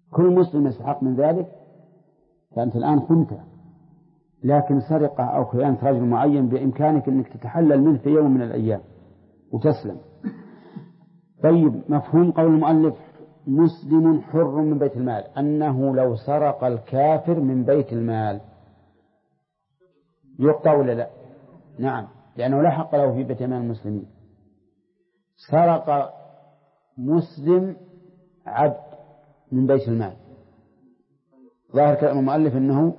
كل مسلم يستحق من ذلك، فأنت الآن خنته. لكن سرقة أو خيانة رجل معين بإمكانك أنك تتحلل منه في يوم من الأيام وتسلم. طيب، مفهوم قول المؤلف مسلم حر من بيت المال، أنه لو سرق الكافر من بيت المال يقطع ولا لا؟ نعم، لأنه لا حق له في بيت مال المسلمين. سرق مسلم عبد من بيت المال، ظاهر كلام المؤلف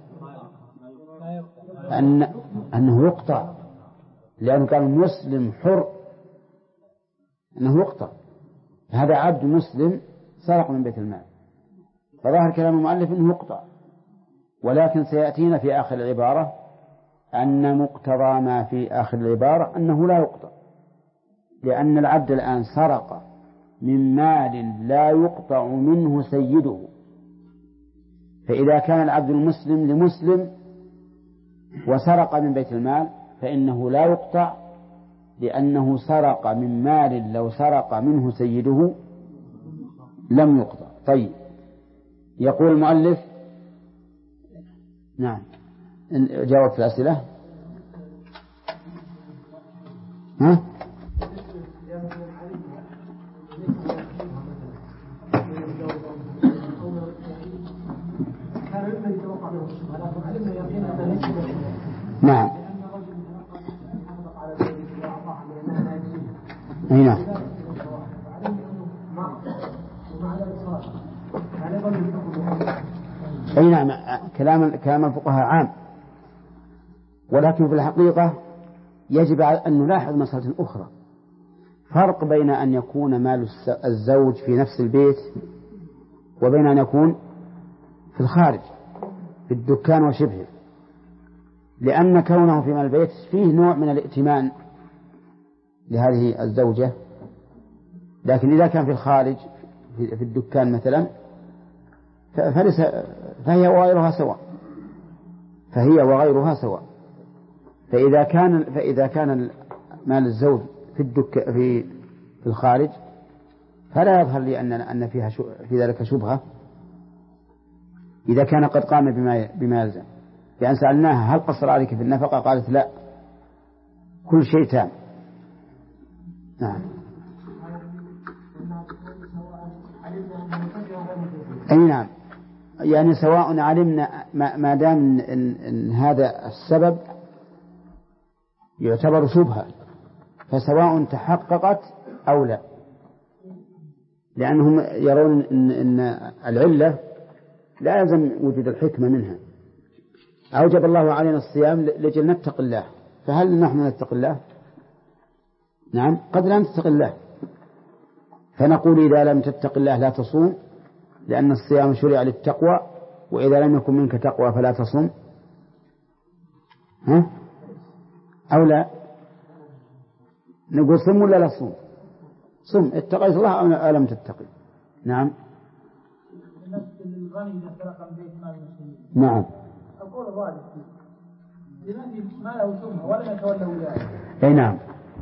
أنه يقطع، لأنه قال مسلم حر أنه يقطع. هذا عبد مسلم سرق من بيت المال، فظاهر كلام المؤلف أنه يقطع. ولكن سيأتينا في آخر العبارة أن مقتضى ما في آخر العبارة أنه لا يقطع، لأن العبد الآن سرق من مال لا يقطع منه سيده. فإذا كان العبد المسلم لمسلم وسرق من بيت المال فإنه لا يقطع، لأنه سرق من مال لو سرق منه سيده لم يقطع. طيب، يقول المؤلف نعم، جاوبت الأسئلة. ها؟ نعم. هنا أي نعم، كلام الفقهاء عام، ولكن في الحقيقة يجب أن نلاحظ مسألة أخرى، فرق بين أن يكون مال الزوج في نفس البيت وبين أن يكون في الخارج في الدكان وشبهه، لأن كونه في مال البيت فيه نوع من الائتمان لهذه الزوجة، لكن إذا كان في الخارج في الدكان مثلا فهي وغيرها سواء. فإذا كان مال الزوج في الخارج فلا يظهر لي أن فيها في ذلك شبهة إذا كان قد قام بما يلزم. لأن سألناها هل قصر عليك في النفقة؟ قالت لا، كل شيء تام. نعم. أي نعم، يعني سواء علمنا ما دام إن هذا السبب يعتبر شبهة فسواء تحققت أو لا، لأنهم يرون إن العلة لا يلزم وجود الحكمة منها. أوجب الله علينا الصيام لجل نتق الله، فهل نحن نتق الله؟ نعم، قد لا نتق الله، فنقول إذا لم تتق الله لا تصوم، لأن الصيام شرع للتقوى، وإذا لم يكن منك تقوى فلا تصوم. ها؟ أو لا نقول صم ولا لا صوم؟ صم، اتقيت الله أو لم تتقي. نعم. نعم. أقول الراجح لمن ما له شبهة ولم يتولى ولاية. أي نعم.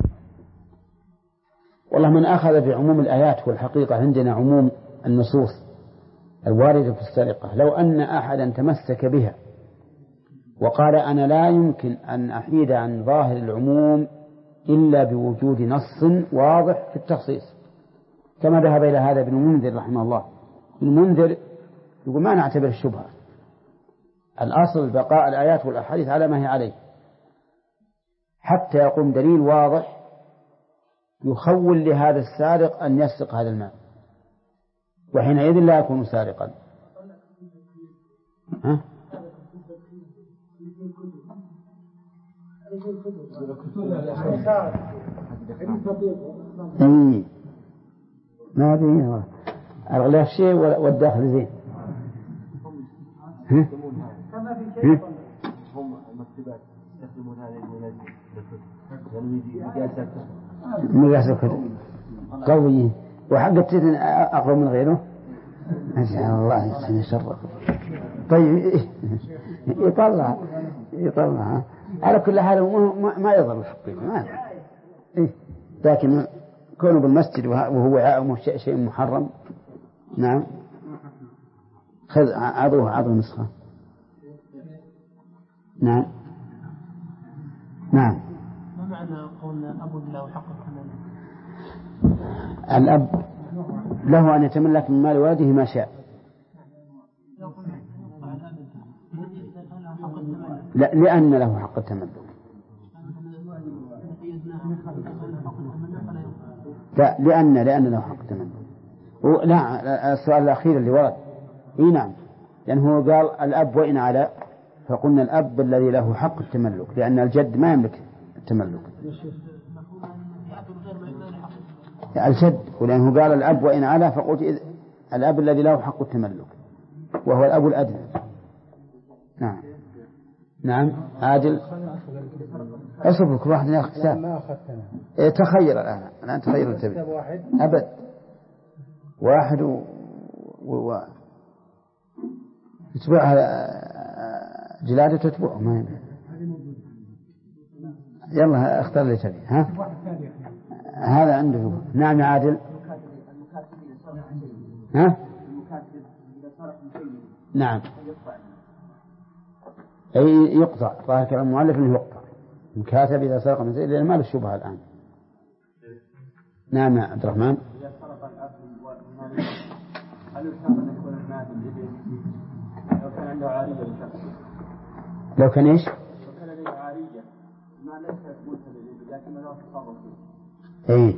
والله من أخذ بعموم الآيات، والحقيقة عندنا عموم النصوص الواردة في السرقة، لو أن أحدا تمسك بها وقال أنا لا يمكن أن أحيد عن ظاهر العموم إلا بوجود نص واضح في التخصيص، كما ذهب إلى هذا ابن المنذر رحمه الله. ابن المنذر يقول ما نعتبر الشبهة، الأصل بقاء الآيات والأحاديث على ما هي عليه حتى يقوم دليل واضح يخول لهذا السارق أن يسرق هذا المال، وحينئذ لا يكون سارقا. ها؟ ما أدري الغلاف شيء والداخل زين. هم المكتبات يستخدمون هذه مقاس الكتب قوي، وحق التتن أقوى من غيره. أجعل الله يحسن شره. طيب يطلع على كل حال ما يضر الحقيقة، لكن كونه بالمسجد وهو شيء محرم. نعم. خذ عضو نسخة. نعم نعم. ما معنى قولنا أب له حق التملك؟ الأب له أن يتملك من مال ولده ما شاء. لا، لأن له حق التملك. لا، لأن له حق التملك. لا، السؤال الأخير اللي ورد. نعم، لأنه قال الأب وإن على، فقلنا الأب الذي له حق التملك، لأن الجد ما يملك التملك. الجد، ولأنه قال الأب وإن على، فقلت الأب الذي له حق التملك وهو الأب الأدنى. نعم نعم. عادل أصبر، كل واحد يأخذ كتاب. تخير الآن تخير التبي أبد واحد يتبعها جلادة تتبعه ما يمكن. يلا اختار لي تبي. ها هذا عنده. نعم يا عادل. ها نعم. أي يقطع. ظاهر كلام المؤلف أنه يقطع المكاتب إذا سرق من زيد، لأن ما له شبهة الآن. نعم يا عبد الرحمن. إذا سرق الأب هل يشترط أن يكون المال لو كان عنده عارية لشخص؟ لو كان إيش؟ لو كان عنده عارية ما ليست ملكا للابن لكن له تصرف فيه.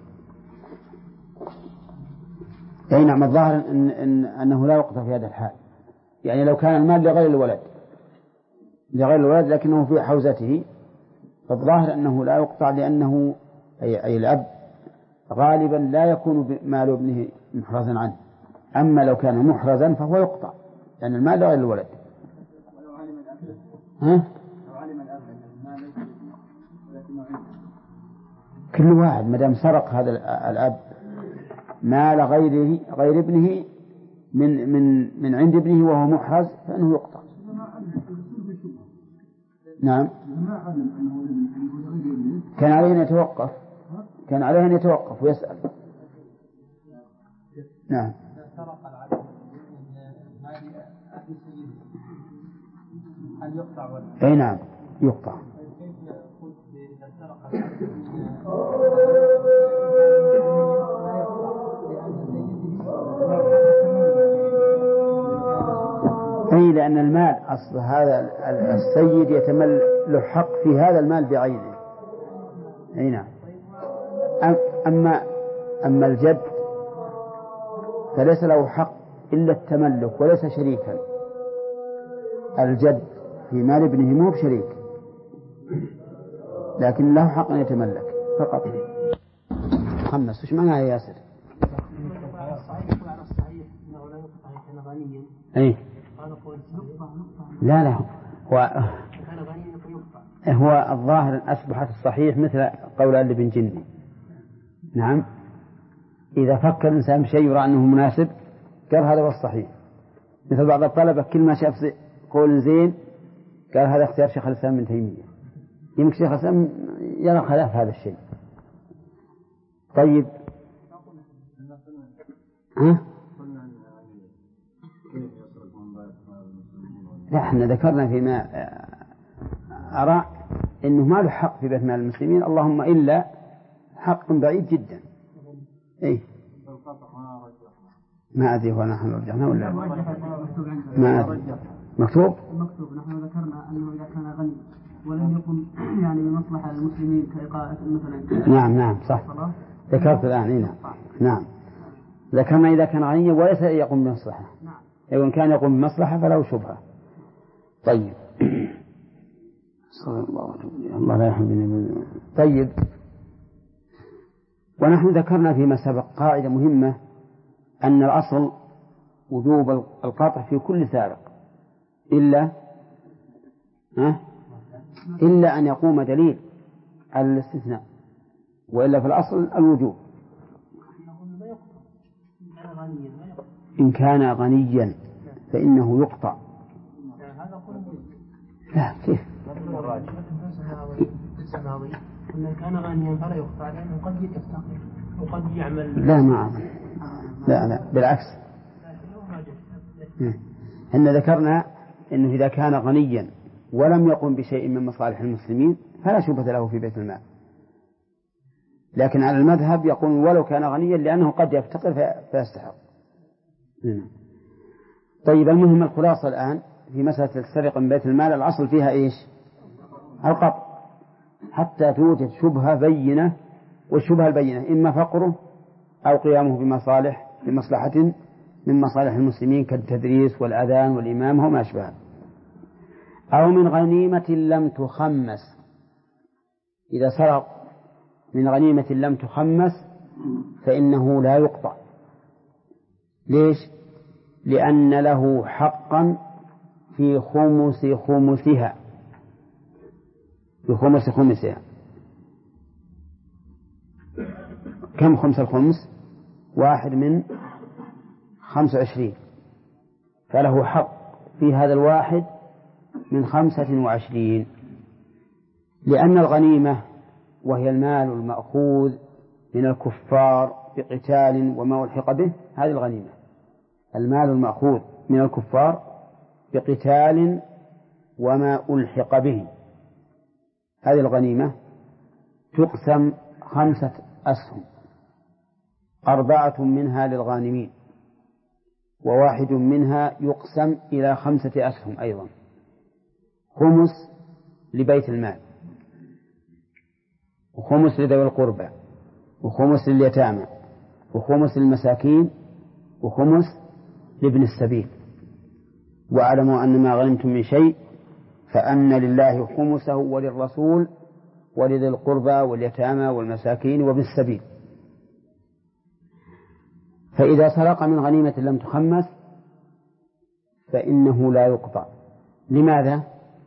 أي نعم. الظاهر أنه لا يقطع في هذا الحال. يعني لو كان المال لغير الولد لكنه في حوزته، فالظاهر أنه لا يقطع، لأنه أي الأب غالبا لا يكون مال ابنه محرزا عنه. أما لو كان محرزا فهو يقطع، لأن المال لغير الولد. لو علم الأب أن المال ليس ابنه ولكنه عنده، كل واحد مدام سرق هذا الأب مال غير ابنه من عند ابنه وهو محرز، فإنه يقطع. نعم. كان عليه أن يتوقف ويسأل. نعم. أي نعم يقطع. أي لأن المال أصل هذا السيد يتمل له حق في هذا المال بعينه. أي نعم. أما الجد فليس له حق إلا التملك وليس شريكا. الجد في مال ابنه مو بشريك، لكن له حق أن يتملك فقط. خمس. وش معناها يا ياسر؟ أي لا هو الظاهر أصبحت الصحيح مثل قول اللي بن جندي. نعم. إذا فكر الإنسان بشيء يرى أنه مناسب قال هذا هو الصحيح. مثل بعض الطلبة كل ما شاف قول زين قال هذا اختيار شيخ الإسلام ابن تيمية. يمكن شيخ الإسلام يرى خلاف هذا الشيء. طيب. لا، احنا ذكرنا فيما أرى أنه ما له حق في بيت مال المسلمين، اللهم إلا حق بعيد جدا. إيه ما أدري هو نحن رجعنا ولا ما أدري. مكتوب نحن ذكرنا أنه إذا كان غني ولم يكن يعني بمصلحة المسلمين كإقامة مثلا. نعم صح ذكرت الآن. نعم ذكرنا إذا كان غنيا وليس يقوم بمصلحة. إذا كان يقوم بمصلحة فله شبهة. طيب. صلى الله لا يحبني. طيب. ونحن ذكرنا فيما سبق قاعدة مهمة، أن الأصل وجوب القطع في كل سارق إلا أن يقوم دليل على الاستثناء، وإلا في الأصل الوجوب. إن كان غنيا فإنه يقطع. لا كيف؟ إن كان غنيا فلا يقطع لأنه قد يستقيم وقد يعمل. لا ما أظن. لا بالعكس. إن ذكرنا أنه إذا كان غنيا ولم يقم بشيء من مصالح المسلمين فلا شبهة له في بيت المال، لكن على المذهب يقول ولو كان غنيا لأنه قد يفتقر فيستحق. طيب، المهم الخلاصة الآن في مسألة السرقة من بيت المال الأصل فيها إيش؟ القطع، حتى توجد شبهة بينة، والشبهة البينة إما فقره أو قيامه بمصلحة من مصالح المسلمين كالتدريس والأذان والإمامة وما أشبه، أو من غنيمة لم تخمس. إذا سرق من غنيمة لم تخمس فإنه لا يقطع. ليش؟ لأن له حقا في خمسها، في خمسها. كم خمس الخمس؟ 1/25، فله حق في هذا 1/25، لأن الغنيمة وهي المال المأخوذ من الكفار بقتال وما ألحق به، هذه الغنيمة، المال المأخوذ من الكفار بقتال وما ألحق به، هذه الغنيمة تقسم 5 أسهم، 4 منها للغانمين، و1 منها يقسم إلى 5 أسهم أيضا، خمس لبيت المال، وخمس لذوي القربى، وخمس لليتامى، وخمس للمساكين، وخمس لابن السبيل. واعلموا أن ما غنمتم من شيء فأن لله خمسه وللرسول ولذي القربى واليتامى والمساكين وابن السبيل. فإذا سرق من غنيمة لم تخمس فإنه لا يقطع. لماذا؟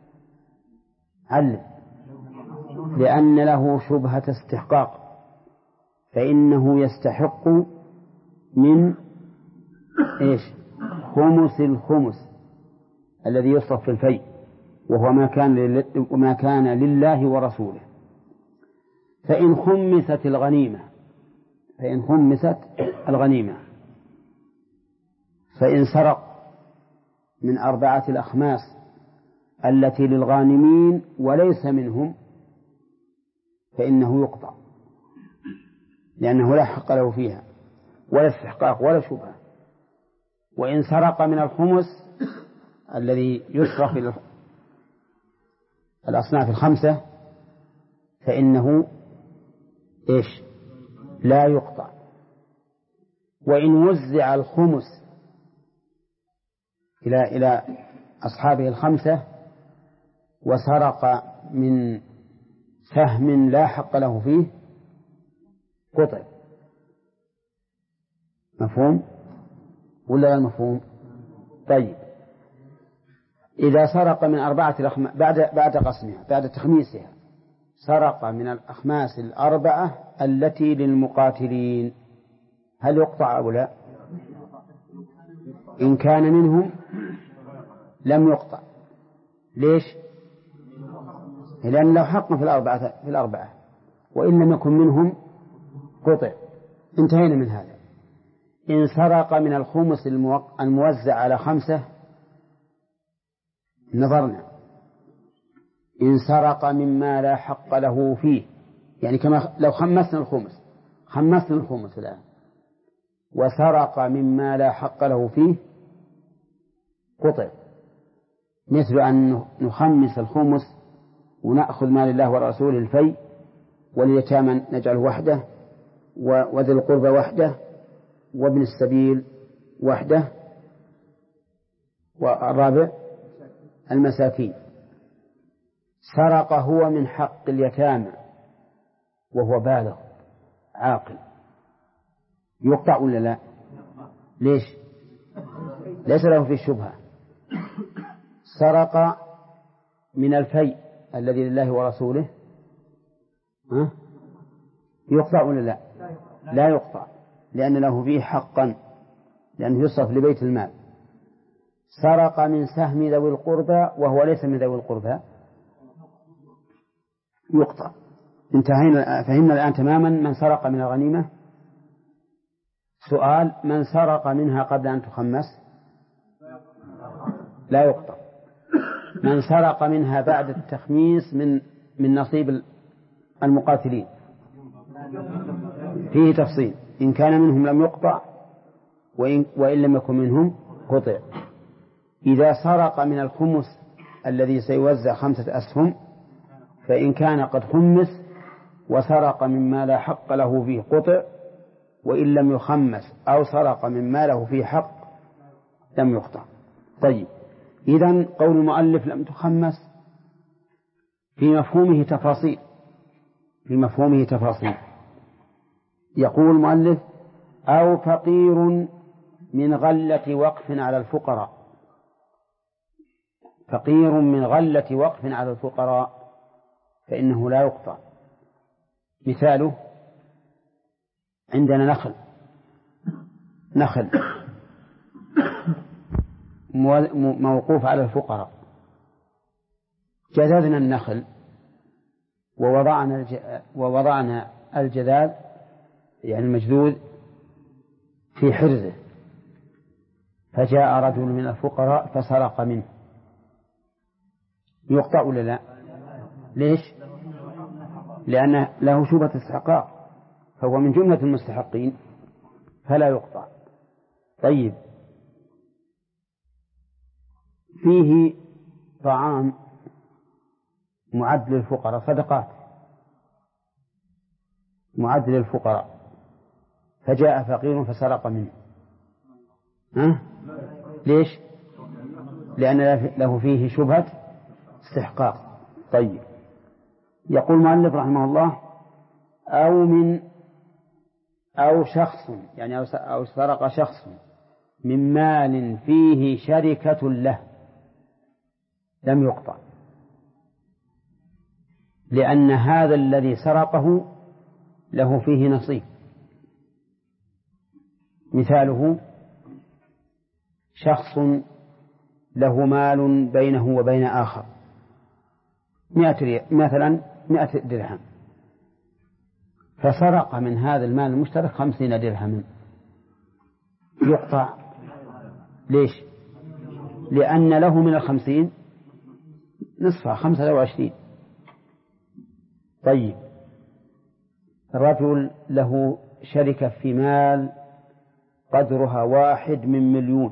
علم، لأن له شبهة استحقاق، فإنه يستحق من إيش؟ خمس الخمس الذي يصرف في الفيء، وهو ما كان لله ورسوله. فإن خمست الغنيمة فإن سرق من 4 الأخماس التي للغانمين وليس منهم فإنه يقطع، لأنه لا حق له فيها ولا استحقاق ولا شبهة. وإن سرق من الخمس الذي يصرف إلى الأصناف 5 فإنه إيش؟ لا يقطع. وإن وزع الخمس إلى أصحابه 5 وسرق من سهم لا حق له فيه قطع. مفهوم ولا غير مفهوم؟ طيب، إذا سرق من 4 الأخماس بعد قسمها، بعد تخميسها، سرق من الأخماس 4 التي للمقاتلين، هل يقطع أو لا؟ إن كان منهم لم يقطع. ليش؟ لأن له حق في الأربعة، وإن لم يكن منهم قطع. انتهينا من هذا. إن سرق من الخمس الموزع على 5 نظرنا. إن سرق مما لا حق له فيه، يعني كما لو خمسنا الخمس الآن وسرق مما لا حق له فيه قطع، مثل أن نخمس الخمس ونأخذ مال الله ورسوله الفيء، واليتامى نجعله وحده، وذي القربى وحده، وابن السبيل وحده، والرابع المساكين. سرق هو من حق اليتامى وهو بالغ عاقل، يقطع ولا لا؟ ليش؟ ليس له في الشبهة. سرق من الفيء الذي لله ورسوله يقطع ولا لا؟ لا يقطع، لأن له فيه حقا، لأنه يصرف لبيت المال. سرق من سهم ذوي القربى وهو ليس من ذوي القربى يقطع. انتهينا، فهمنا الآن تماما من سرق من الغنيمة. سؤال: من سرق منها قبل أن تخمس لا يقطع. من سرق منها بعد التخميس من نصيب المقاتلين فيه تفصيل، إن كان منهم لم يقطع وإن لم يكن منهم قطع. إذا سرق من الخمس الذي سيوزع 5 أسهم، فإن كان قد خمس وسرق مما لا حق له فيه قطع، وإن لم يخمس أو سرق مما له فيه حق لم يقطع. طيب، إذن قول المؤلف لم تخمس في مفهومه تفاصيل. يقول المؤلف: أو فقير من غلة وقف على الفقراء. فقير من غلة وقف على الفقراء فإنه لا يقطع. مثاله: عندنا نخل موقوف على الفقراء، جذذنا النخل ووضعنا الجذاذ يعني المجذوذ في حرزه، فجاء رجل من الفقراء فسرق منه، يقطع ولا لا؟ ليش؟ لأن له شبهة استحقاق، فهو من جملة المستحقين فلا يقطع. طيب، فيه طعام معد للفقراء، صدقات معد للفقراء، فجاء فقير فسرق منه، ليش؟ لأن له فيه شبهة استحقاق. طيب، يقول المؤلف رحمه الله: أو شخص، يعني أو سرق شخص من مال فيه شركة له لم يقطع، لأن هذا الذي سرقه له فيه نصيب. مثاله: شخص له مال بينه وبين آخر 100 درهم، فسرق من هذا المال المشترك 50 درهما، يقطع. ليش؟ لأن له من 50 نصفها 25. طيب، رجل له شركة في مال قدرها 1,000,000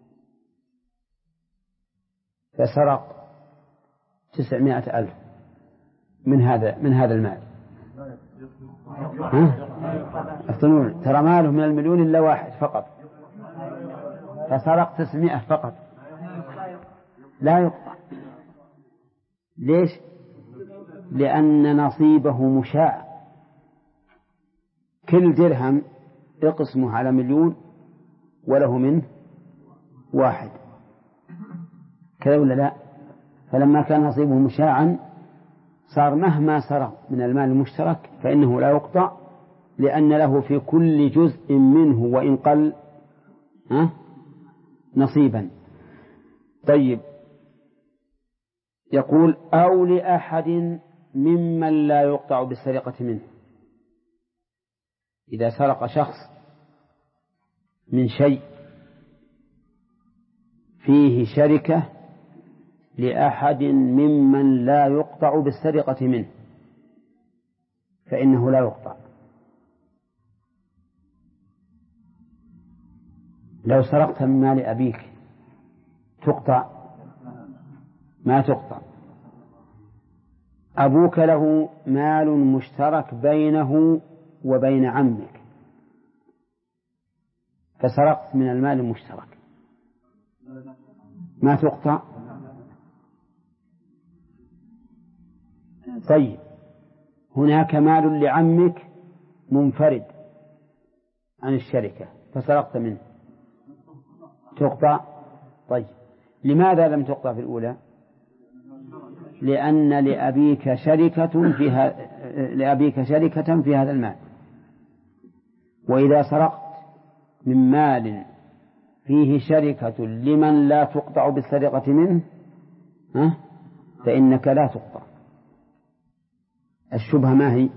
فسرق 900,000 من هذا المال. افتنون، ترى ماله من 1,000,000 إلا 1 فقط، فسرق 900 فقط، لا يقطع. ليش؟ لأن نصيبه مشاع، كل درهم يقسمه على 1,000,000 وله منه 1، كذا ولا لا؟ فلما كان نصيبه مشاعا صار مهما سرق من المال المشترك فإنه لا يقطع، لأن له في كل جزء منه وإن قل نصيبا. طيب، يقول: أو لأحد ممن لا يقطع بالسرقة منه. إذا سرق شخص من شيء فيه شركة لأحد ممن لا يقطع بالسرقة منه فإنه لا يقطع. لو سرقت من مال أبيك تقطع؟ ما تقطع. أبوك له مال مشترك بينه وبين عمك، فسرقت من المال المشترك، ما تقطع. طيب، هناك مال لعمك منفرد عن الشركة فسرقت منه، تقطع. طيب، لماذا لم تقطع في الأولى؟ لأن لأبيك شركة في هذا المال، وإذا سرقت من مال فيه شركة لمن لا تقطع بالسرقة منه فإنك لا تقطع. الشبهة ما هي؟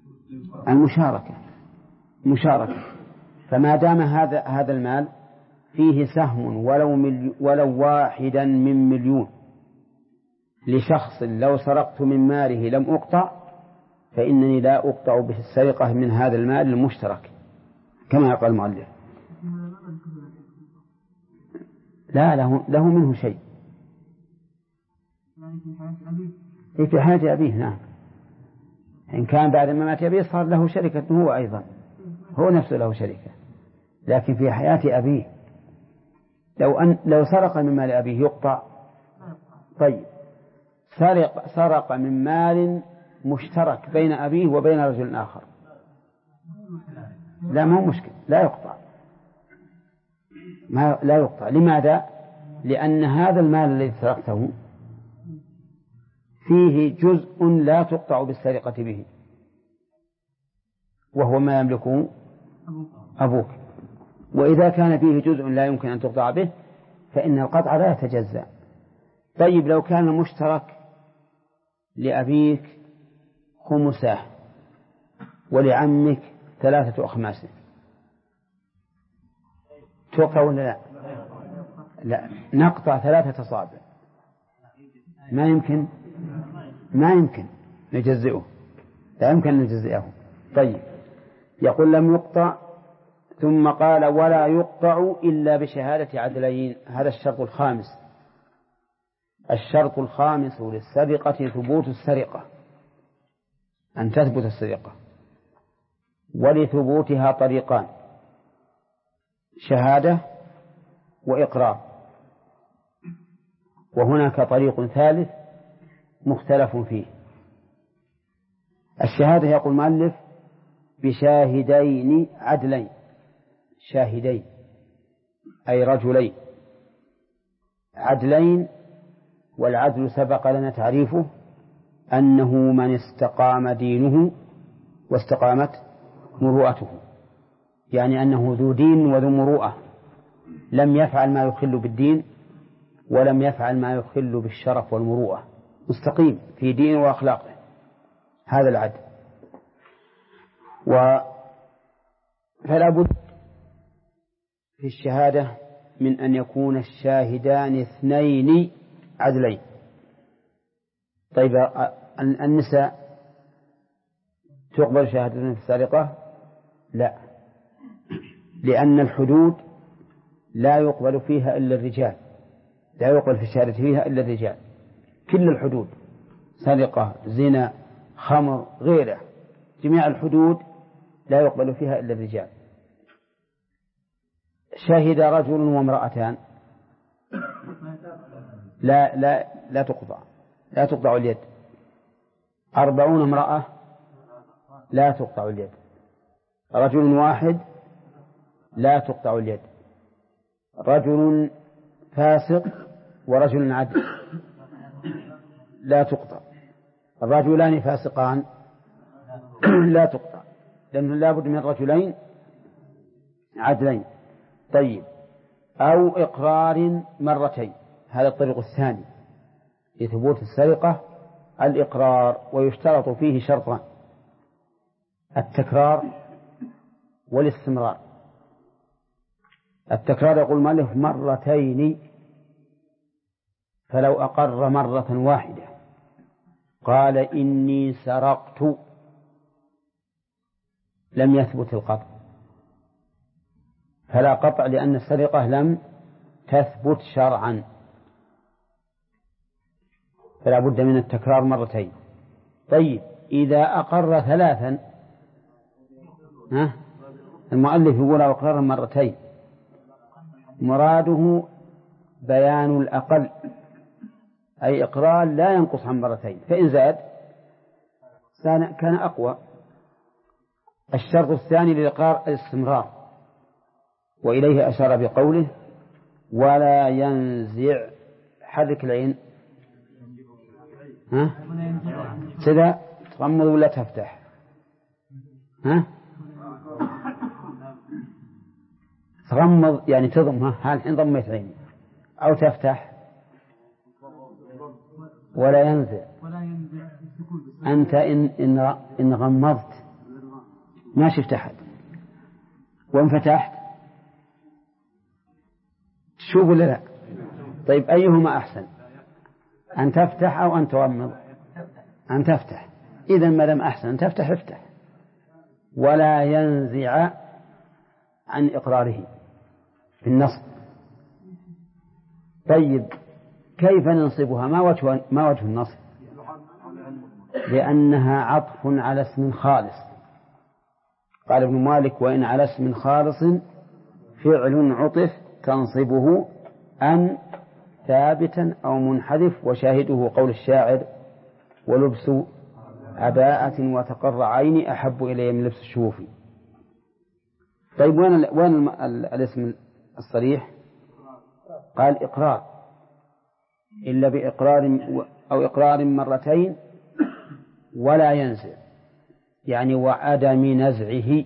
المشاركة. فما دام هذا المال فيه سهم ولو واحدا من مليون لشخص لو سرقت من ماله لم أقطع، فإنني لا أقطع بالسرقة من هذا المال المشترك كما يقول المؤلف. لا له منه شيء في حياة أبيه. نعم، إن كان بعد ما مات أبيه صار له شركة هو أيضا، هو نفسه له شركة، لكن في حياة أبيه لو سرق من مال أبيه يقطع. طيب، سرق من مال مشترك بين أبيه وبين رجل آخر، لا ما هو مشكل، لا يقطع. لا يقطع. لماذا؟ لأن هذا المال الذي سرقته فيه جزء لا تقطع بالسرقة به، وهو ما يملكه أبوك. وإذا كان فيه جزء لا يمكن أن تقطع به فإن القطع لا يتجزأ. طيب، لو كان المشترك لأبيك خمسه ولعمك 3 أخماسه، توقع ولا لا؟ لا، نقطع 3 أصابع، ما يمكن نجزئه، لا يمكن أن نجزئه. طيب، يقول لم يقطع، ثم قال ولا يقطع إلا بشهادة عدلين. هذا الشرط الخامس. الشرط الخامس للسرقة ثبوت السرقة، أن تثبت السرقة، ولثبوتها طريقان: شهادة وإقرار. وهناك طريق ثالث مختلف فيه. الشهادة يقول المؤلف بشاهدين عدلين. شاهدين أي رجلين عدلين، والعدل سبق لنا تعريفه أنه من استقام دينه واستقامت مروءته، يعني أنه ذو دين وذو مروءة، لم يفعل ما يخل بالدين ولم يفعل ما يخل بالشرف والمروءة، مستقيم في دينه وأخلاقه، هذا العدل. فلا بد في الشهادة من أن يكون الشاهدان 2 عدلين. طيب، النساء تقبل شهادتهن في السرقة؟ لا، لأن الحدود لا يقبل فيها إلا الرجال، لا يقبل في الشهادة فيها إلا الرجال. كل الحدود، سرقة، زنا، خمر، غيره، جميع الحدود لا يقبل فيها إلا الرجال. شهد رجل وامرأتان لا تقطع اليد. 40 امرأة لا تقطع اليد. رجل واحد لا تقطع اليد. رجل فاسق ورجل عدل لا تقطع. الرجلان فاسقان لا تقطع، لأنه لا بد من رجلين عدلين. طيب، أو إقرار مرتين. هذا الطريق الثاني لثبوت السرقة، الإقرار، ويشترط فيه شرطان: التكرار والاستمرار. التكرار يقول المؤلف مرتين، فلو أقر مرة واحدة قال إني سرقت لم يثبت القطع، فلا قطع، لأن السرقة لم تثبت شرعا، فلا بد من التكرار مرتين. طيب، إذا أقر 3، المؤلف يقول أقر مرتين، مراده بيان الأقل، أي إقرار لا ينقص عن مرتين، فإن زاد كان أقوى. الشرط الثاني للإقرار الاستمرار، وإليه أشار بقوله ولا ينزع. حرك العين، كذا تغمض ولا تفتح؟ تغمض يعني تضم، الحين ضميت عيني، أو تفتح. ولا ينزع. أنت إن غمضت ما شفت أحد، وإن فتحت شوفوا لا. طيب أيهما أحسن، أن تفتح أو أن تغمض؟ أن تفتح. إذا ما دام أحسن أن تفتح افتح، ولا ينزع عن إقراره في النصب. طيب كيف ننصبها؟ ما وجه النصب؟ لأنها عطف على اسم خالص. قال ابن مالك: وإن على اسم خالص فعل عطف تنصبه أن ثابتا أو منحذف، وشاهده قول الشاعر: ولبس عباءة وتقر عيني أحب إلي من لبس الشوف. طيب وين الاسم الصريح؟ قال: إقرار، إلا بإقرار أو إقرار مرتين ولا ينزع، يعني وعدم نزعه.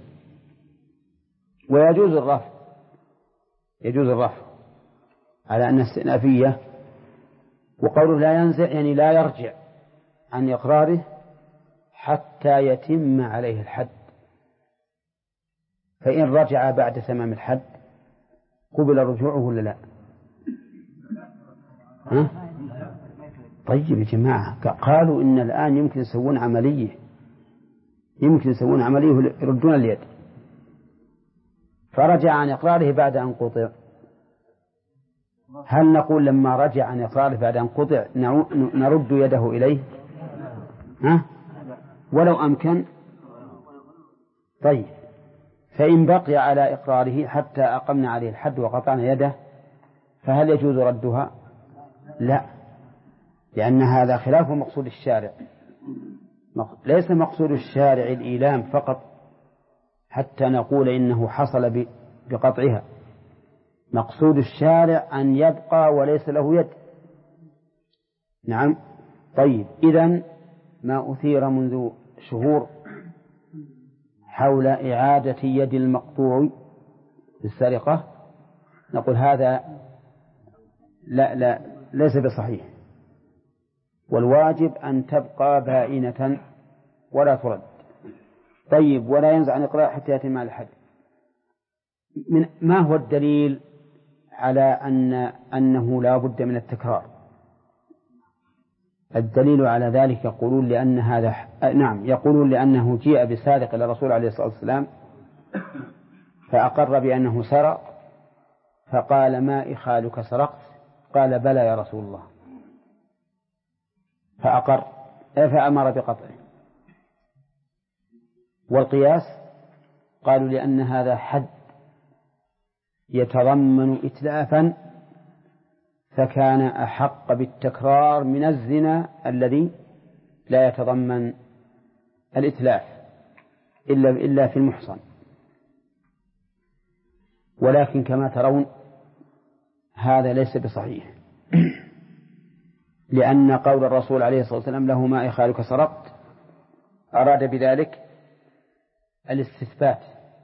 ويجوز الرفع، يجوز الرفع على أن استئنافية. وقوله لا ينزع يعني لا يرجع عن إقراره حتى يتم عليه الحد، فإن رجع بعد تمام الحد قبل رجوعه ولا لا؟ ها؟ طيب يا جماعة، قالوا إن الآن يمكن يسوون عملية، يردون اليد، فرجع عن إقراره بعد أن قطع. هل نقول لما رجع عن إقراره بعد أن قطع نرد يده إليه؟ ها؟ ولو أمكن. طيب فإن بقي على إقراره حتى أقمنا عليه الحد وقطعنا يده فهل يجوز ردها؟ لا، لأن هذا خلاف مقصود الشارع. ليس مقصود الشارع الإيلام فقط حتى نقول إنه حصل بقطعها، مقصود الشارع أن يبقى وليس له يد. نعم. طيب إذن ما أثير منذ شهور حول إعادة يد المقطوع بالسرقة نقول هذا لا ليس بصحيح، والواجب أن تبقى بائنة ولا ترد. طيب ولا ينزع عن إقرار حتى يتم الحد. ما هو الدليل على أنه لا بد من التكرار؟ الدليل على ذلك يقولون لأن هذا يقولون لأنه جيء بسارق إلى الرسول عليه الصلاة والسلام فأقر بأنه سرق، فقال: ما إخالك سرقت؟ قال: بلى يا رسول الله، فأمر بقطعه. والقياس قالوا لأن هذا حد يتضمن إتلافا، فكان أحق بالتكرار من الزنا الذي لا يتضمن الإتلاف إلا في المحصن. ولكن كما ترون هذا ليس بصحيح، لأن قول الرسول عليه الصلاة والسلام: له ما إخالك سرقت، أراد بذلك الاستثبات،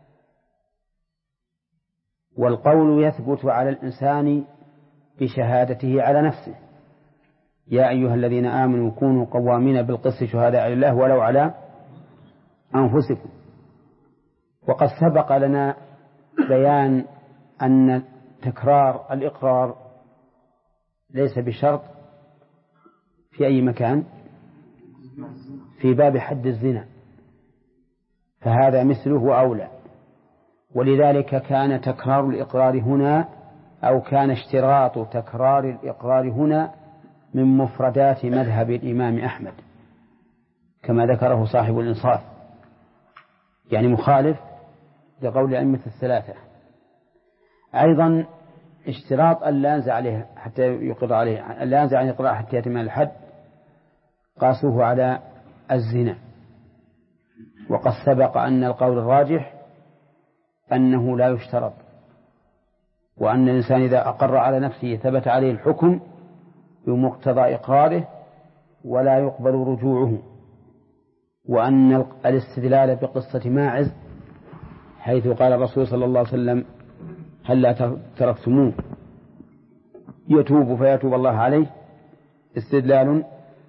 والقول يثبت على الإنسان بشهادته على نفسه: يا أيها الذين آمنوا كونوا قوامين بالقسط شهداء لله ولو على أنفسكم. وقد سبق لنا بيان أن تكرار الإقرار ليس بشرط في أي مكان، في باب حد الزنا، فهذا مثله وأولى. ولذلك كان تكرار الإقرار هنا أو كان اشتراط تكرار الإقرار هنا من مفردات مذهب الإمام أحمد كما ذكره صاحب الإنصاف، يعني مخالف لقول أئمة الثلاثة. أيضا اشتراط أن لا ينزع عليه حتى يقر عليه، لا ينزع عن إقرار حتى يتم الحد، قاسوه على الزنا. وقد سبق أن القول الراجح أنه لا يشترط، وأن الإنسان إذا أقر على نفسه ثبت عليه الحكم بمقتضى إقراره ولا يقبل رجوعه. وأن الاستدلال بقصة ماعز حيث قال الرسول صلى الله عليه وسلم: هل تركتموه يتوب فيتوب الله عليه، استدلال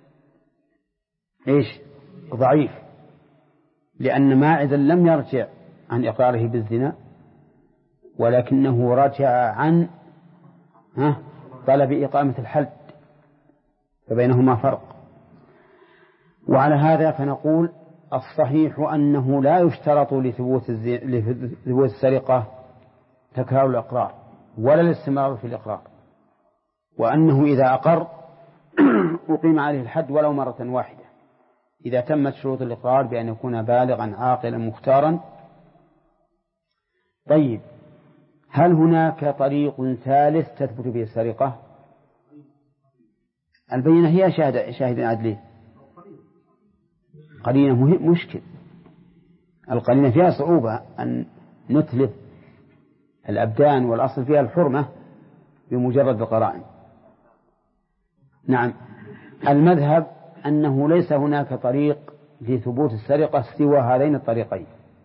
ضعيف، لأن ماعزا لم يرجع عن إقراره بالزنا، ولكنه رجع عن طلب إقامة الحد، فبينهما فرق. وعلى هذا فنقول الصحيح أنه لا يشترط لثبوت السرقة تكرار الإقرار ولا الاستمرار في الإقرار، وأنه إذا أقر أقيم عليه الحد ولو مرة واحدة إذا تمت شروط الإقرار بأن يكون بالغا عاقلا مختارا. طيب، هل هناك طريق ثالث تثبت به السرقة؟ البينة هي شاهد عدلين. قرينة مشكل، القرينة فيها صعوبة أن نتلف الأبدان، والأصل فيها الحرمة بمجرد القرائن. نعم، المذهب أنه ليس هناك طريق لثبوت السرقة سوى هذين الطريقين،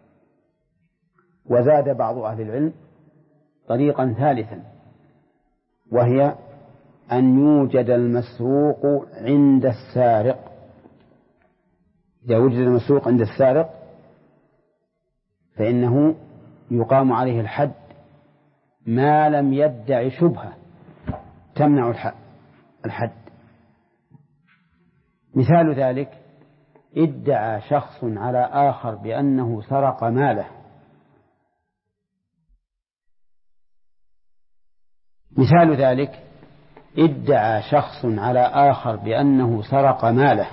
وزاد بعض أهل العلم طريقا ثالثا، وهي أن يوجد المسروق عند السارق. إذا وجد المسروق عند السارق فإنه يقام عليه الحد ما لم يدع شبهة تمنع الحد. مثال ذلك: ادعى شخص على آخر بأنه سرق ماله. مثال ذلك: ادعى شخص على آخر بأنه سرق ماله.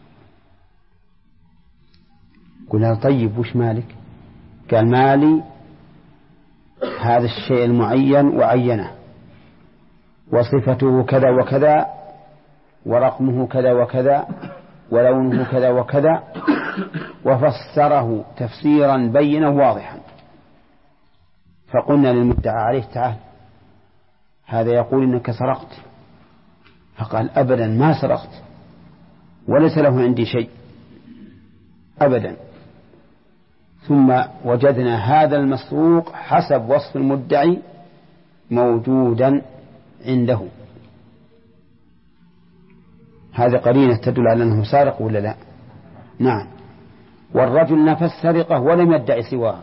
قلنا: طيب، وش مالك؟ قال: مالي هذا الشيء المعين وعينه، وصفته كذا وكذا، ورقمه كذا وكذا، ولونه كذا وكذا، وفسره تفسيرا بينا واضحا. فقلنا للمدعى عليه: تعال، هذا يقول إنك سرقت. فقال: أبدا ما سرقت، وليس له عندي شيء أبدا. ثم وجدنا هذا المسروق حسب وصف المدعي موجودا عنده. هذه قرينة تدل على أنه سارق ولا لا؟ نعم. والرجل نفى السرقة ولم يدعي سواها،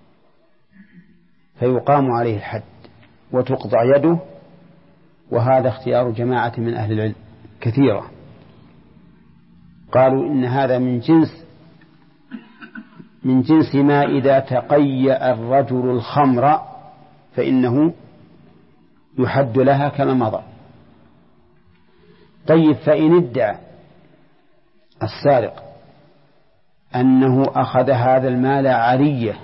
فيقام عليه الحد وتقطع يده. وهذا اختيار جماعة من أهل العلم كثيرة، قالوا إن هذا من جنس ما إذا تقيأ الرجل الخمر فإنه يحد لها كما مضى. طيب، فإن ادعى السارق أنه أخذ هذا المال عارية،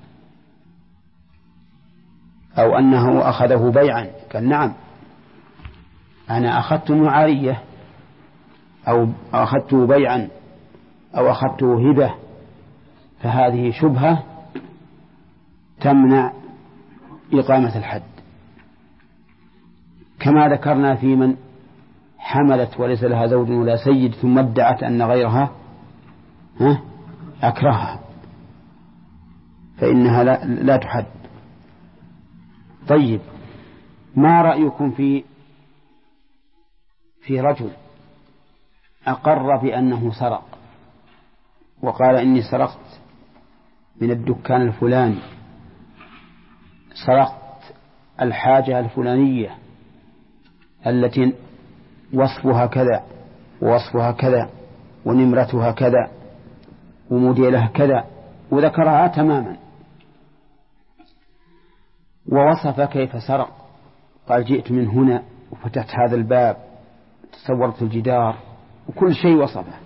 أو أنه أخذه بيعا، قال: نعم، أنا أخذته عارية، أو أخذته بيعا، أو أخذته هبة، فهذه شبهة تمنع إقامة الحد، كما ذكرنا في من حملت وليس لها زوج ولا سيد ثم ادعت أن غيرها أكرهها، فإنها لا تحد. طيب، ما رأيكم في رجل أقر بأنه سرق وقال: إني سرقت من الدكان الفلاني، سرقت الحاجة الفلانية التي وصفها كذا ووصفها كذا ونمرتها كذا وموديلها كذا، وذكرها تماما، ووصف كيف سرق. قال: جئت من هنا وفتحت هذا الباب، تصورت الجدار، وكل شيء وصفه.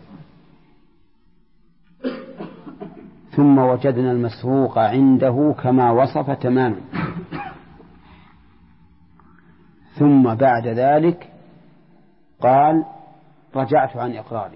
ثم وجدنا المسروق عنده كما وصف تماما، ثم بعد ذلك قال: رجعت عن إقراري.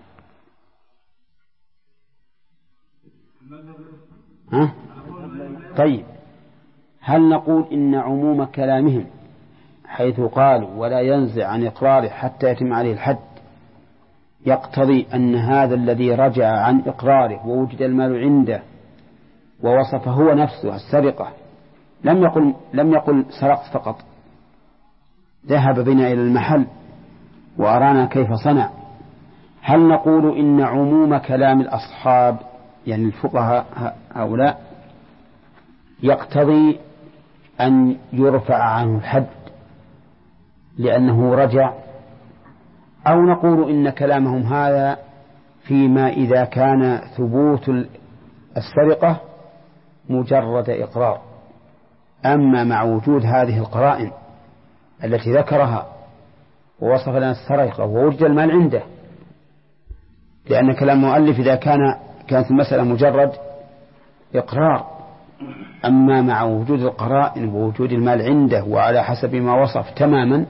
طيب، هل نقول إن عموم كلامهم حيث قالوا ولا ينزع عن إقراره حتى يتم عليه الحد يقتضي أن هذا الذي رجع عن إقراره ووجد المال عنده ووصف هو نفسه السرقة لم يقل سرقت فقط، ذهب بنا إلى المحل وأرانا كيف صنع؟ هل نقول إن عموم كلام الأصحاب يعني الفقهاء هؤلاء يقتضي أن يرفع عنه الحد لأنه رجع، أو نقول إن كلامهم هذا فيما إذا كان ثبوت السرقة مجرد إقرار. أما مع وجود هذه القرائن التي ذكرها ووصف لنا السرقة ووجد المال عنده، لأن كلام المؤلف إذا كانت المسألة مجرد إقرار، أما مع وجود القرائن ووجود المال عنده وعلى حسب ما وصف تماما،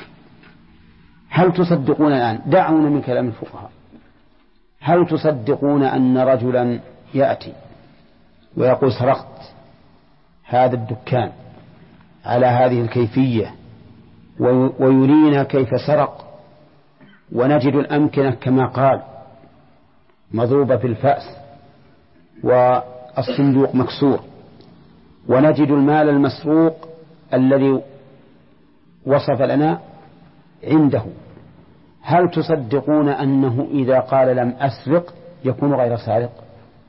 هل تصدقون الآن، دعونا من كلام الفقهاء، هل تصدقون أن رجلا يأتي ويقول سرقت هذا الدكان على هذه الكيفية ويرينا كيف سرق، ونجد الأمكنة كما قال مضروبة في الفأس والصندوق مكسور، ونجد المال المسروق الذي وصف لنا عنده، هل تصدقون أنه إذا قال لم أسرق يكون غير سارق؟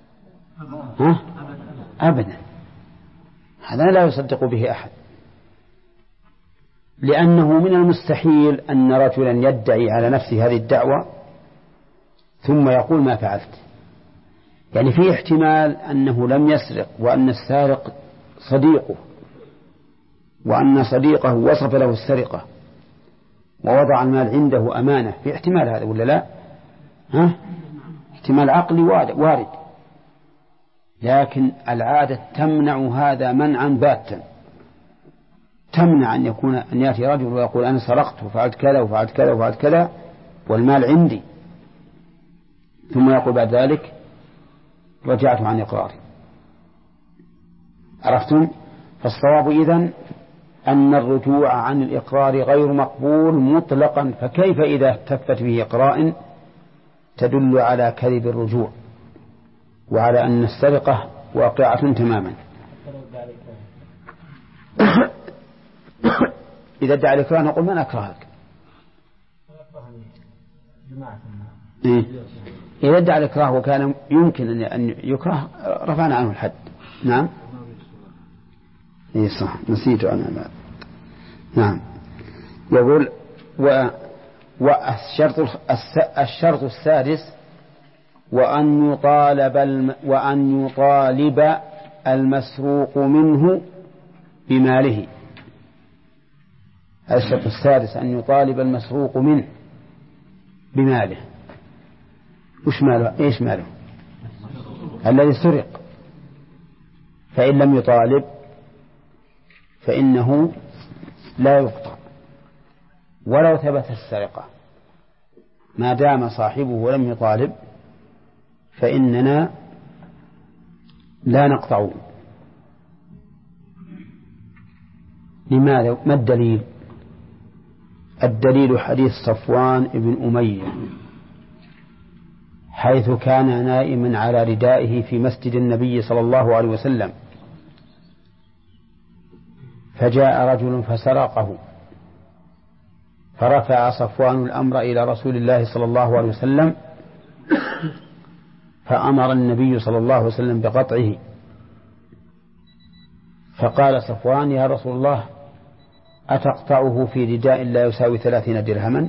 أبدا، هذا لا يصدق به أحد، لأنه من المستحيل أن رجلا يدعي على نفسه هذه الدعوة ثم يقول ما فعلت. يعني في احتمال أنه لم يسرق وأن السارق صديقه، وأن صديقه وصف له السرقة ووضع المال عنده أمانة، في احتمال هذا ولا لا؟ احتمال عقلي وارد، لكن العادة تمنع هذا منعا باتا، تمنع أن يأتي رجل ويقول أنا سرقت وفعلت كذا وفعلت كذا وفعلت كذا والمال عندي، ثم يقول بعد ذلك رجعت عن إقراري. عرفتم؟ فالصواب إذن أن الرجوع عن الإقرار غير مقبول مطلقا، فكيف إذا اهتفت به قرائن تدل على كذب الرجوع وعلى أن السرقة واقعة تماما. إذا ادعى الإكراه نقول من أكرهك؟ إذا ادعى الإكراه وكان يمكن أن يكره رفعنا عنه الحد. نعم صح، نسيت أنا. نعم. يقول الشرط السادس وأن يطالب المسروق منه بماله. الشرط السادس أن يطالب المسروق منه بماله. وش ماله؟ إيش ماله؟ الذي سرق. فإن لم يطالب فإنه لا يقطع ولو ثبت السرقة، ما دام صاحبه ولم يطالب فإننا لا نقطع. لماذا؟ ما الدليل؟ الدليل حديث صفوان بن أمية حيث كان نائما على ردائه في مسجد النبي صلى الله عليه وسلم، فجاء رجل فسرقه، فرفع صفوان الأمر إلى رسول الله صلى الله عليه وسلم، فأمر النبي صلى الله عليه وسلم بقطعه. فقال صفوان يا رسول الله أتقطعه في رداء لا يساوي 30 درهما؟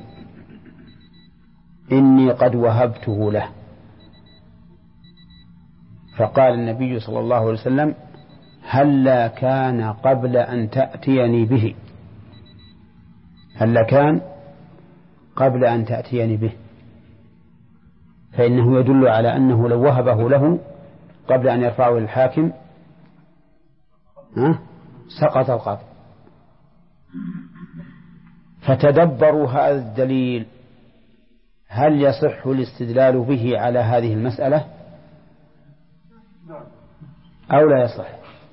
إني قد وهبته له. فقال النبي صلى الله عليه وسلم هلا كان قبل أن تأتيني به، هلا كان قبل أن تأتيني به، فإنه يدل على أنه لو وهبه له قبل أن يرفعه للحاكم سقط القبض. فتدبروا هذا الدليل، هل يصح الاستدلال به على هذه المسألة أو لا يصح؟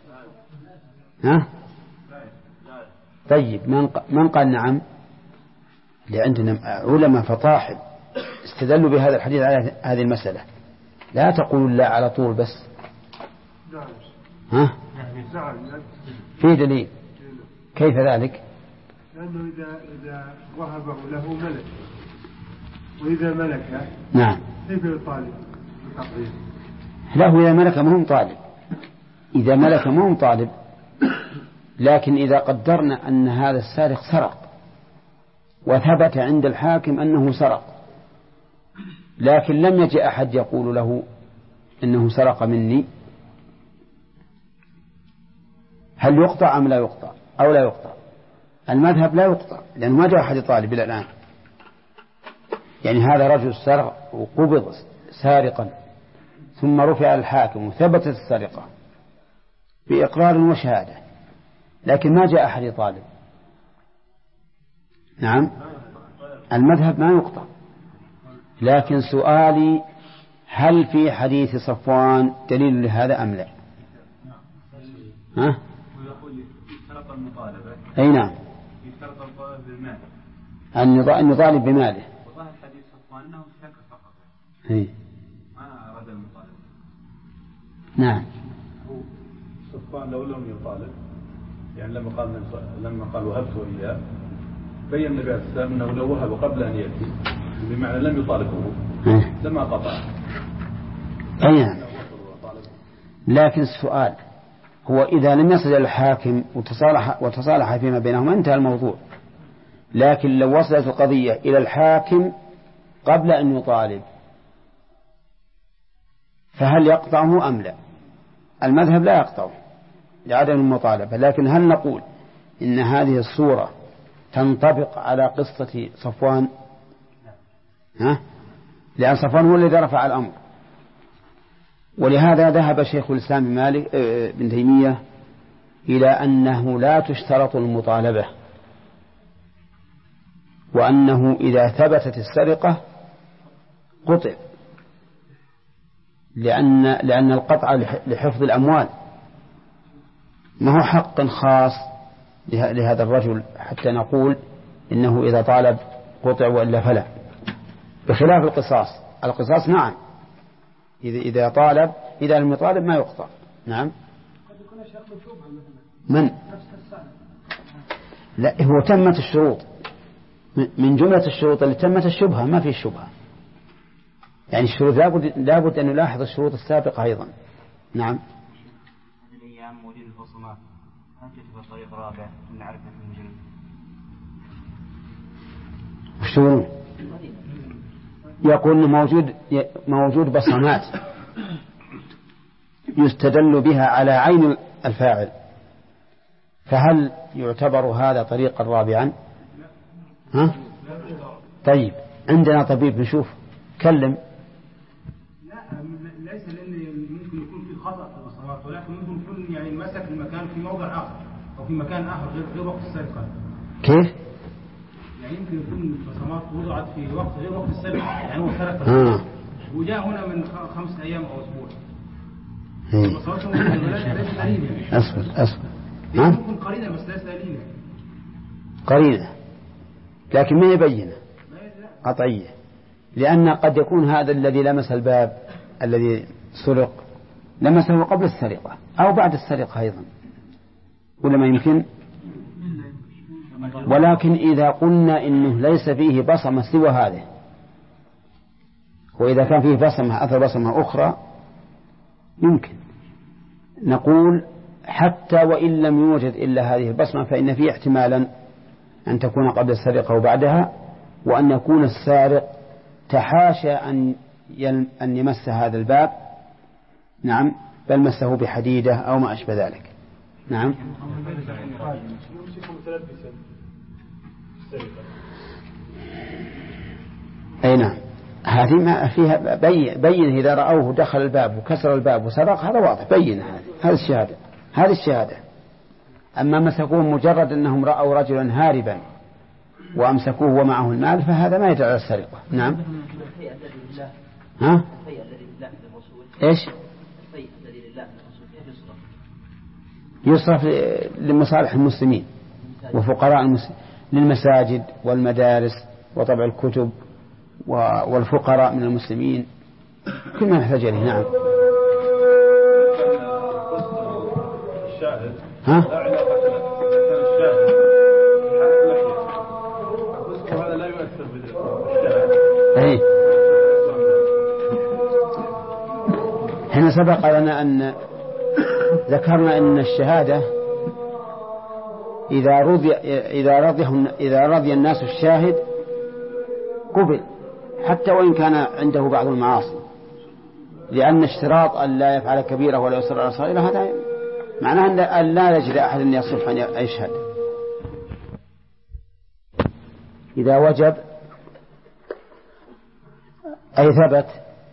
طيب من قال نعم؟ لعندنا علماء فطاحل استدلوا بهذا الحديث على هذه المسألة. لا تقولوا لا على طول بس. في دليل. كيف ذلك؟ لأنه إذا وهبه له ملك، وإذا ملك نعم كيف يطالب بتقدير؟ له إذا ملك مهم طالب، إذا ملك مهم طالب، لكن إذا قدرنا أن هذا السارق سرق وثبت عند الحاكم أنه سرق، لكن لم يجئ أحد يقول له إنه سرق مني، هل يقطع أم لا يقطع أو لا يقطع؟ المذهب لا يقطع، لأنه ما جاء أحد يطالب إلى الآن. يعني هذا رجل سرق وقبض سارقا ثم رفع الحاكم وثبتت السرقة بإقرار وشهادة، لكن ما جاء أحد يطالب. نعم، المذهب ما يقطع. لكن سؤالي هل في حديث صفوان دليل لهذا أم لا؟ ها؟ يشترط المطالبة. أي نعم، يشترط المطالبة بالمال. أن يطالب بماله. وظاهر حديث صفوان أنه شك فقط. هي. ما أراد المطالبة. نعم. صفوان لو لم يطالب، يعني لما قال وهبته إياه، بين النبي عليه السلام أنه لو وهب قبل أن يأتي، بمعنى لم يطالبه لما قطع. أي نعم. لكن السؤال هو إذا لم يصل إلى الحاكم وتصالح فيما بينهما انتهى الموضوع، لكن لو وصلت القضية إلى الحاكم قبل أن يطالب فهل يقطعه أم لا؟ المذهب لا يقطعه لعدم المطالبة، لكن هل نقول إن هذه الصورة تنطبق على قصة صفوان؟ لأن صفوان هو الذي رفع الأمر، ولهذا ذهب شيخ الإسلام بن تيمية إلى أنه لا تشترط المطالبة، وأنه إذا ثبتت السرقة قطع، لأن القطع لحفظ الأموال، ما هو حق خاص لهذا الرجل حتى نقول إنه إذا طالب قطع وإلا فلا، بخلاف القصاص نعم، إذا طالب، إذا لم يطالب ما يقطع. نعم. من؟ لا، هو تمت الشروط، من جملة الشروط اللي تمت الشبهة، ما في الشبهة، يعني الشروط لابد أن نلاحظ الشروط السابقة أيضا. نعم. هذه الأيام موجود الخصومات، هل تجد طريق رابع نعرف في المجرم؟ وشو يقول موجود بصمات يستدل بها على عين الفاعل، فهل يعتبر هذا طريقا رابعا؟ ها؟ طيب، عندنا طبيب نشوف، كلم. لا، ليس، لأن ممكن يكون في خطأ في البصمات، ولكن ممكن يكون يعني مسك المكان في موضع آخر أو في مكان آخر غير وقت السرقة. كيف؟ يعني يمكن يكون البصمات وضعت في وقت غير وقت السرقة، يعني هو سرق وجاء هنا من 5 أيام أو أسبوع. البصمات ليس دليل يعني. أصبر. ممكن قرينة بس ليس دليل. قرينة لكن ما يبينه قطعية، لأن قد يكون هذا الذي لمس الباب الذي سرق لمسه قبل السرقة أو بعد السرقة أيضا، ولا ما يمكن. ولكن إذا قلنا إنه ليس فيه بصمة سوى هذه، وإذا كان فيه بصمة أثر بصمة أخرى يمكن نقول حتى وإن لم يوجد إلا هذه البصمة فإن فيه احتمالا أن تكون قبل السرقة وبعدها، وأن يكون السارق تحاشى أن يمس هذا الباب، نعم، بل مسه بحديدة أو ما أشبه ذلك. نعم. أي نعم، هذه ما فيها بين إذا رأوه دخل الباب وكسر الباب وسرق، هذا واضح بين هذه الشهادة. أما مسكوه مجرد أنهم رأوا رجلا هاربا وأمسكوه ومعه المال فهذا ما يدل على السرقة. نعم. ها؟ إيش؟ يصرف لمصالح المسلمين وفقراء المسلمين، للمساجد والمدارس وطبع الكتب والفقراء من المسلمين، كل ما يحتاج إليه. نعم. الشاهد ها؟ لا علاقة له، الشاهد هذا لا يؤثر بالشهادة. أي. هنا سبق لنا أن ذكرنا أن الشهادة إذا رضي الناس الشاهد قبل حتى وإن كان عنده بعض المعاصي، لأن اشتراط أن لا يفعل كبيرة ولا يصر على صغيرة هذا معناه أن لا يجد أحد أن يصح أن يشهد. إذا وجب أي ثبت،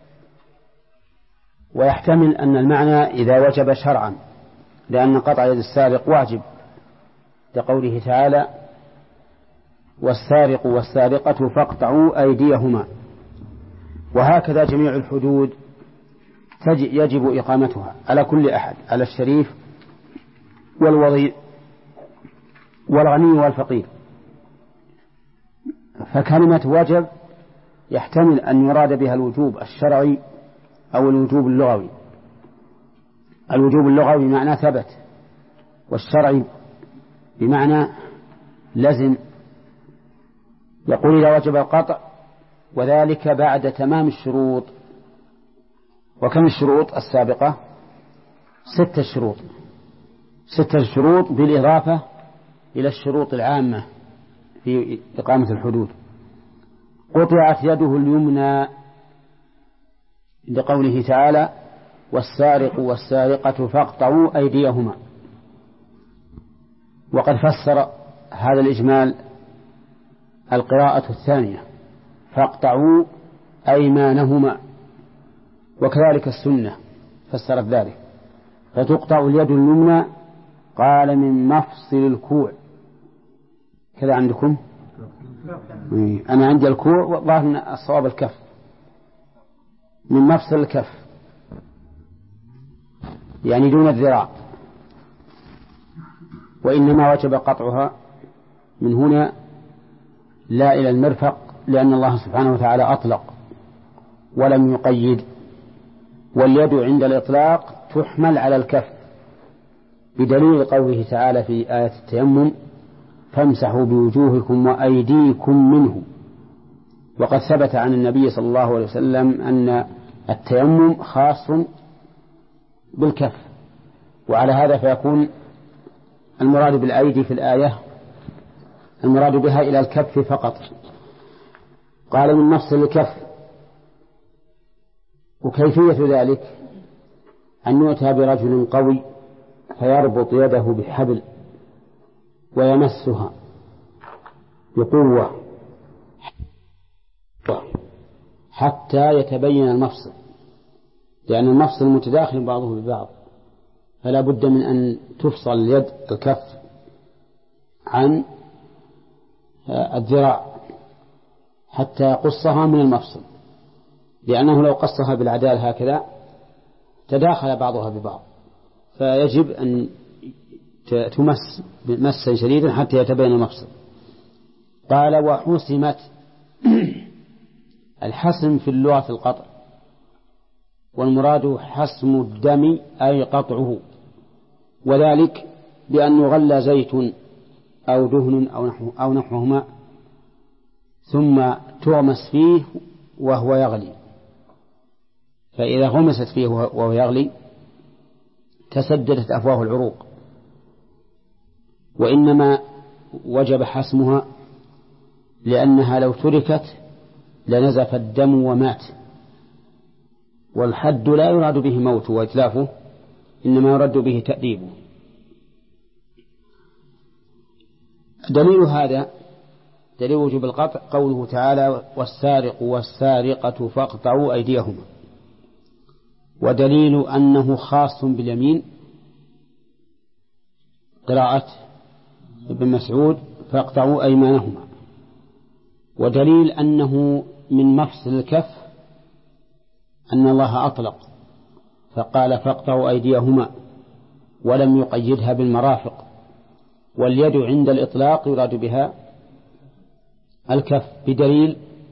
ويحتمل أن المعنى إذا وجب شرعا، لأن قطع يد السارق واجب لقوله تعالى والسارق والسارقة فاقطعوا أيديهما. وهكذا جميع الحدود يجب إقامتها على كل أحد، على الشريف والوضيع والغني والفقير. فكلمة وجب يحتمل أن يراد بها الوجوب الشرعي أو الوجوب اللغوي. الوجوب اللغوي بمعنى ثبت، والشرعي بمعنى لزم. يقول إذا وجب القطع وذلك بعد تمام الشروط. وكم الشروط السابقة؟ 6 شروط، 6 شروط بالإضافة إلى الشروط العامة في إقامة الحدود. قطعت يده اليمنى لقوله تعالى والسارق والسارقة فاقطعوا أيديهما. وقد فسر هذا الإجمال القراءة الثانية فاقطعوا أيمانهما، وكذلك السنة فسرت ذلك فتقطع اليد اليمنى قال من مفصل الكوع. كذا عندكم؟ أنا عندي الكوع وظاهر الصواب الكف، من مفصل الكف يعني دون الذراع. وإنما وجب قطعها من هنا لا إلى المرفق، لأن الله سبحانه وتعالى أطلق ولم يقيد. واليد عند الإطلاق تحمل على الكف بدليل قوله تعالى في آية التيمم فامسحوا بوجوهكم وأيديكم منه. وقد ثبت عن النبي صلى الله عليه وسلم أن التيمم خاص بالكف، وعلى هذا فيكون المراد بالأيدي في الآية المراد بها إلى الكف فقط. قال من مفصل الكف. وكيفية ذلك أن يؤتى برجل قوي فيربط يده بحبل ويمسها بقوة حتى يتبين المفصل، لأن المفصل متداخل بعضه ببعض، فلا بد من أن تفصل اليد الكف عن الذراع حتى يقصها من المفصل، لأنه لو قصها بالعدال هكذا تداخل بعضها ببعض، فيجب أن تمس مسا شديدا حتى يتبين المفصل. قال وحسمت. الحسم في اللغة في القطع، والمراد حسم الدم أي قطعه، وذلك بأن يغلى زيت أو دهن أو نحوهما ثم تغمس فيه وهو يغلي، فإذا غمست فيه وهو يغلي تسددت أفواه العروق. وإنما وجب حسمها لأنها لو تركت لنزف الدم ومات، والحد لا يراد به موت وإتلافه، إنما يراد به تأديبه. دليل هذا دليل وجوب القطع قوله تعالى والسارق والسارقة فاقطعوا أيديهما. ودليل أنه خاص باليمين قراءة ابن مسعود فاقطعوا أيمانهما. ودليل أنه من مفصل الكف أن الله أطلق فقال فاقطعوا أيديهما ولم يقيدها بالمرافق، واليد عند الإطلاق يراد بها الكف بدليل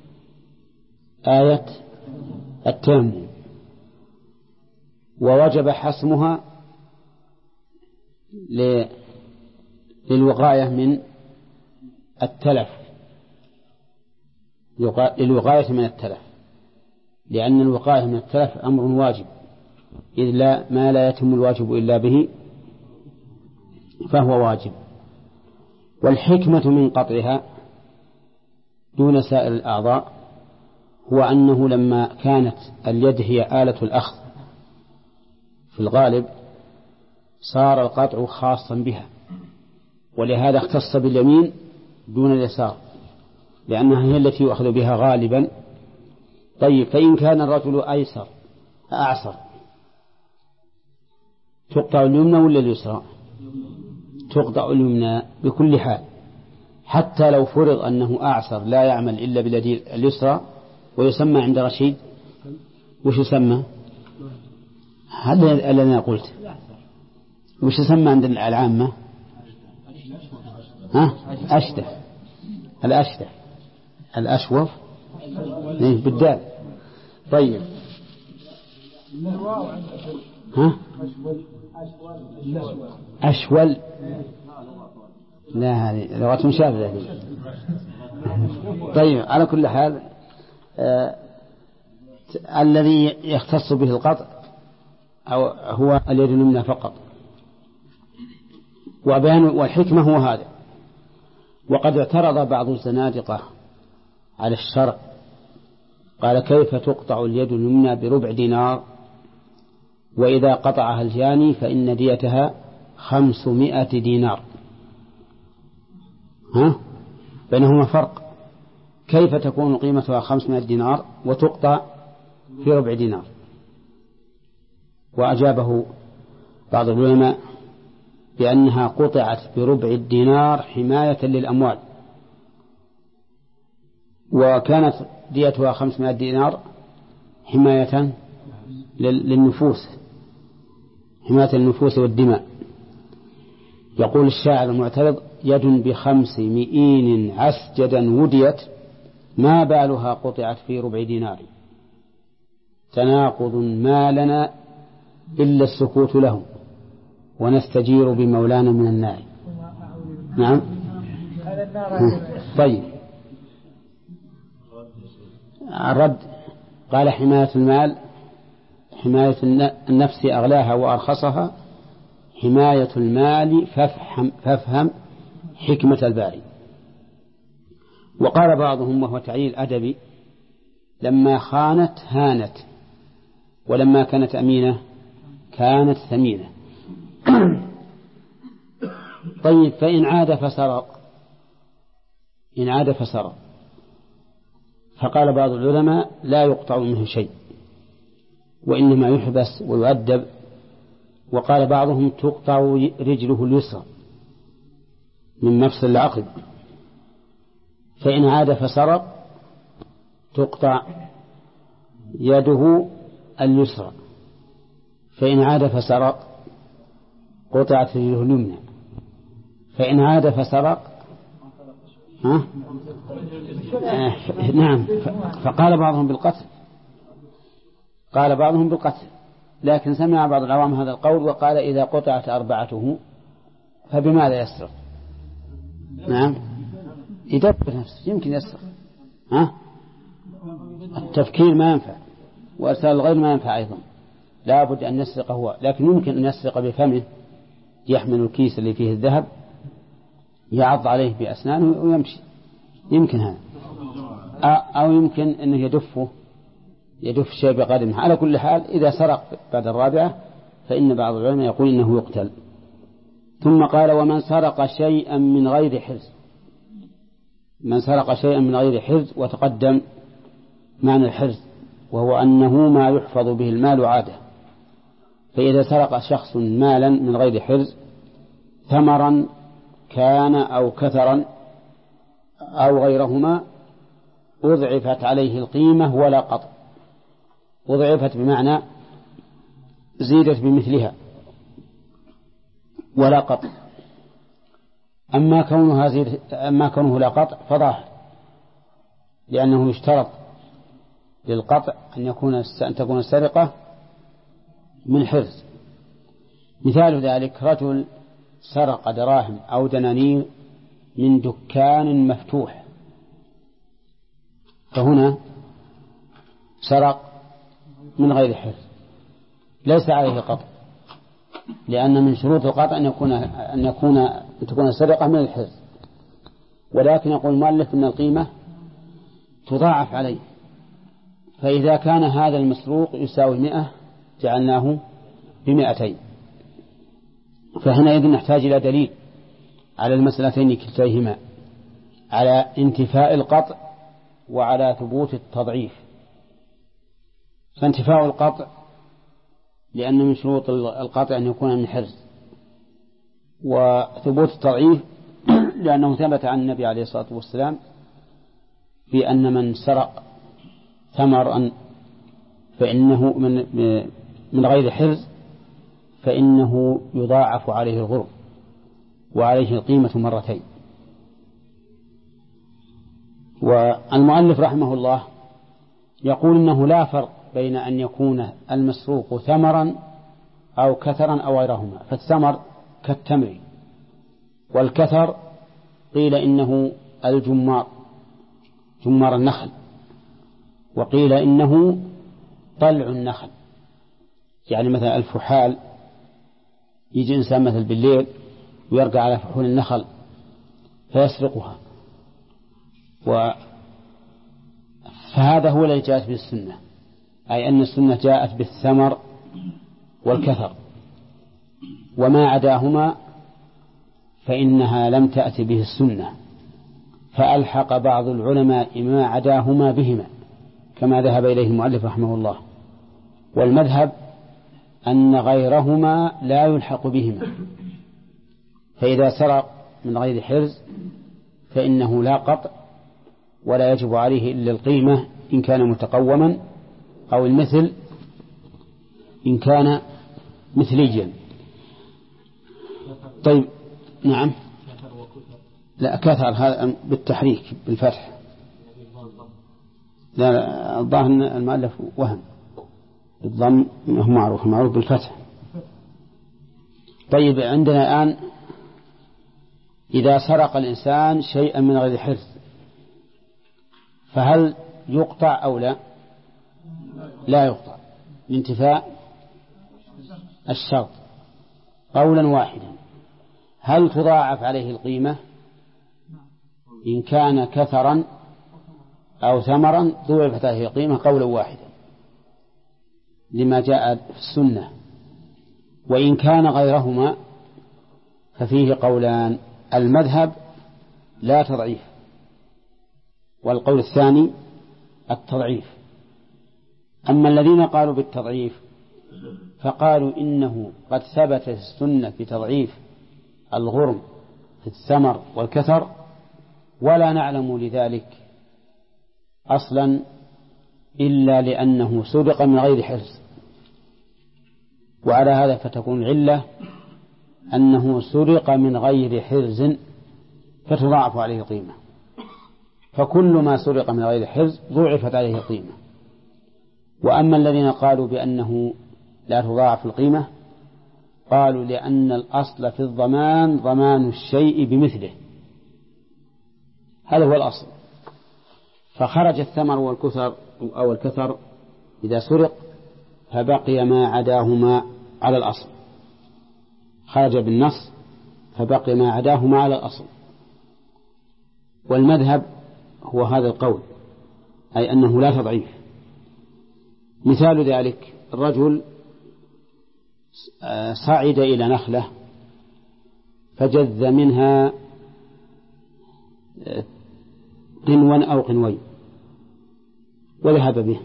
آية التيمم. ووجب حسمها للوقاية من التلف، للوقاية من التلف، لأن الوقاية من التلف أمر واجب، إذ ما لا يتم الواجب إلا به فهو واجب. والحكمة من قطعها دون سائر الأعضاء هو أنه لما كانت اليد هي آلة الأخذ في الغالب صار القطع خاصا بها، ولهذا اختص باليمين دون اليسار لأنها هي التي يؤخذ بها غالبا. طيب، فإن كان الرجل أعسر تقطع اليمنى ولا اليسرى؟ تقطع اليمنى بكل حال، حتى لو فرض أنه أعسر لا يعمل إلا باليد اليسرى، ويسمى عند رشيد وش يسمى؟ هذا اللي أنا قلت. وش يسمى عند العامة؟ أشدح، الأشدح، الأشوف بالدال. طيب، أشول، لا هذه لغة مشابهة. طيب، على كل حال الذي يختص به القطع هو اليد اليمنى فقط. والحكمة هو هذا. وقد اعترض بعض الزنادقة على الشرع، قال: كيف تقطع اليد اليمنى بربع دينار، وإذا قطعها الجاني فإن ديتها 500 دينار؟ بينهما فرق. كيف تكون قيمتها 500 دينار وتقطع في ربع دينار؟ وأجابه بعض العلماء بأنها قطعت بربع الدينار حماية للأموال، وكانت ديتها 500 دينار حماية للنفوس، حماية النفوس والدماء. يقول الشاعر المعترض: يد ب5 مئين عسجدا وديت، ما بالها قطعت في ربع دينار، تناقض ما لنا إلا السكوت له، ونستجير بمولانا من النار. نعم. طيب، الرد قال: حماية المال، حماية النفس أغلاها وأرخصها، حماية المال فافهم حكمة الباري. وقال بعضهم وهو تعليل أدبي: لما خانت هانت، ولما كانت أمينة كانت ثمينة. طيب، فإن عاد فسرق، إن عاد فسرق، فقال بعض العلماء: لا يقطع منه شيء، وإنما يحبس ويؤدب. وقال بعضهم: تقطع رجله اليسرى من مفصل العقل. فإن عاد فسرق تقطع يده اليسرى، فإن عاد فسرق قطعت رجله اليمنى، فإن عاد فسرق نعم. فقال بعضهم بالقتل، قال بعضهم بالقتل، لكن سمع بعض العوام هذا القول وقال: إذا قطعت أربعته فبماذا يسرق؟ نعم، يدبر نفسه، يمكن يسرق. التفكير ما ينفع، وإرسال الغير ما ينفع أيضا، لا بد أن يسرق هو، لكن يمكن أن يسرق بفمه، يحمل الكيس اللي فيه الذهب، يعض عليه بأسنانه ويمشي، يمكن هذا. أو يمكن أنه يدف شيء بقدمه. على كل حال، إذا سرق بعد الرابعة فإن بعض العلماء يقول إنه يقتل. ثم قال: ومن سرق شيئا من غير حرز، من سرق شيئا من غير حرز. وتقدم معنى الحرز، وهو أنه ما يحفظ به المال عادة. فإذا سرق شخص مالا من غير حرز، ثمرا كان أو كثرا أو غيرهما، أضعفت عليه القيمة ولا قطع. أضعفت بمعنى زيدت بمثلها ولا قطع. أما كونه لا قطع فضاح، لأنه يشترط للقطع أن تكون السرقة من حرز. مثال ذلك: رجل سرق دراهم أو دنانير من دكان مفتوح، فهنا سرق من غير حرز، ليس عليه قطع، لأن من شروط القطع أن تكون السرقة من الحرز. ولكن يقول المؤلف إن القيمة تضاعف عليه، فإذا كان هذا المسروق يساوي 100 جعلناه ب200، فهنا نحتاج إلى دليل على المسألتين كلتيهما، على انتفاء القطع وعلى ثبوت التضعيف. فانتفاء القطع لأن من شروط القطع أن يكون من حرز، وثبوت التضعيف لأنه ثبت عن النبي عليه الصلاة والسلام في أن من سرق ثمرا فإنه من غير حرز فإنه يضاعف عليه الغرم وعليه القيمة 2. والمؤلف رحمه الله يقول إنه لا فرق بين أن يكون المسروق ثمرا أو كثرا أو غيرهما، فالثمر كالتمر، والكثر قيل إنه الجمار، جمار النخل، وقيل إنه طلع النخل. يعني مثلا الفحال، يجي إنسان مثل بالليل ويرقى على فحول النخل فيسرقها، فهذا هو الذي جاءت به السنة، أي أن السنة جاءت بالثمر والكثر، وما عداهما فإنها لم تأتي به السنة، فألحق بعض العلماء ما عداهما بهما كما ذهب إليه المؤلف رحمه الله. والمذهب أن غيرهما لا يلحق بهما، فإذا سرق من غير حرز فإنه لا قطع ولا يجب عليه إلا القيمة إن كان متقوما، أو المثل إن كان مثليا. طيب نعم، لا كثر هذا بالتحريك بالفتح، لا الظاهر المؤلف وهم، الضم هو معروف بالفتح. طيب عندنا الآن إذا سرق الإنسان شيئا من غير حرز فهل يقطع أو لا؟ لا يقطع لانتفاء الشرط قولا واحدا. هل تضاعف عليه القيمة؟ إن كان كثرا أو ثمرا ضوعفت عليه القيمة قولا واحدا لما جاء في السنة. وإن كان غيرهما ففيه قولان، المذهب لا تضعيف، والقول الثاني التضعيف. أما الذين قالوا بالتضعيف فقالوا إنه قد ثبت السنة في تضعيف الغرم في الثمر والكثر، ولا نعلم لذلك أصلا إلا لأنه سرق من غير حرز، وعلى هذا فتكون العلة أنه سرق من غير حرز فتضاعف عليه القيمة، فكل ما سرق من غير حرز ضوعفت عليه القيمة. وأما الذين قالوا بأنه لا تضاعف القيمة قالوا لأن الأصل في الضمان ضمان الشيء بمثله، هذا هو الأصل. فخرج الثمر والكثر أو الكثر إذا سرق فبقي ما عداهما على الأصل، خرج بالنص فبقي ما عداهما على الأصل. والمذهب هو هذا القول، أي أنه لا تضعيف. مثال ذلك الرجل صعد إلى نخلة فجذ منها قنوا أو قنوين وذهب به،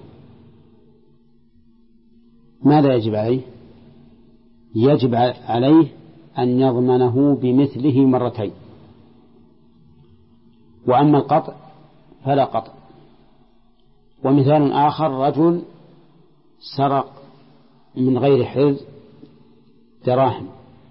ماذا يجب عليه؟ يجب عليه أن يضمنه بمثله 2. وأما القطع فلا قطع. ومثال آخر رجل سرق من غير حرز دراهم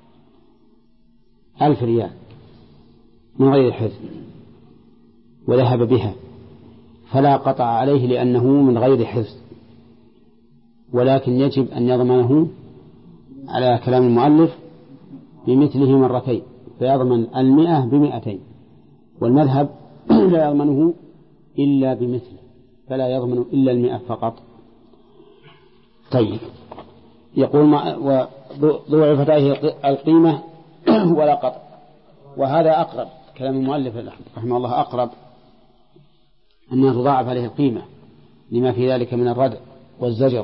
1000 ريال من غير حرز وذهب بها، فلا قطع عليه لأنه من غير حرز، ولكن يجب أن يضمنه على كلام المؤلف بمثله 2، فيضمن 100 ب200. والمذهب لا يضمنه إلا بمثله، فلا يضمن إلا 100 فقط. طيب يقول وضوعفت عليه القيمة ولا قطع، وهذا أقرب كلام المؤلف رحمه الله أقرب أنها تضاعف عليه القيمة لما في ذلك من الردع والزجر،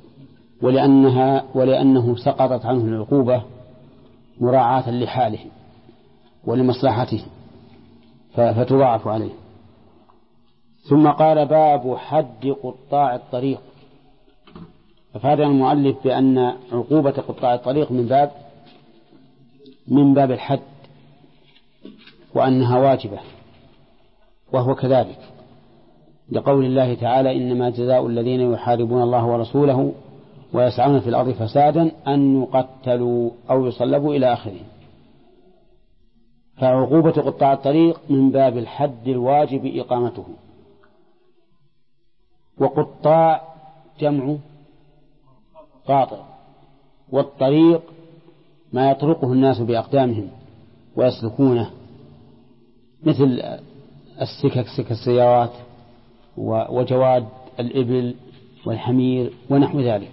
ولأنه سقطت عنه العقوبة مراعاة لحاله ولمصلحته فتضاعف عليه. ثم قال باب حد قطاع الطريق، ففاد المؤلف بأن عقوبة قطاع الطريق من باب الحد، وأنها واجبة، وهو كذلك لقول الله تعالى إنما جزاء الذين يحاربون الله ورسوله ويسعون في الأرض فسادا أن يقتلوا أو يصلبوا إلى آخره. فعقوبة قطاع الطريق من باب الحد الواجب إقامته. وقطاع جمع قاطع، والطريق ما يطرقه الناس بأقدامهم ويسلكونه، مثل سكك السيارات وجواد الإبل والحمير ونحو ذلك.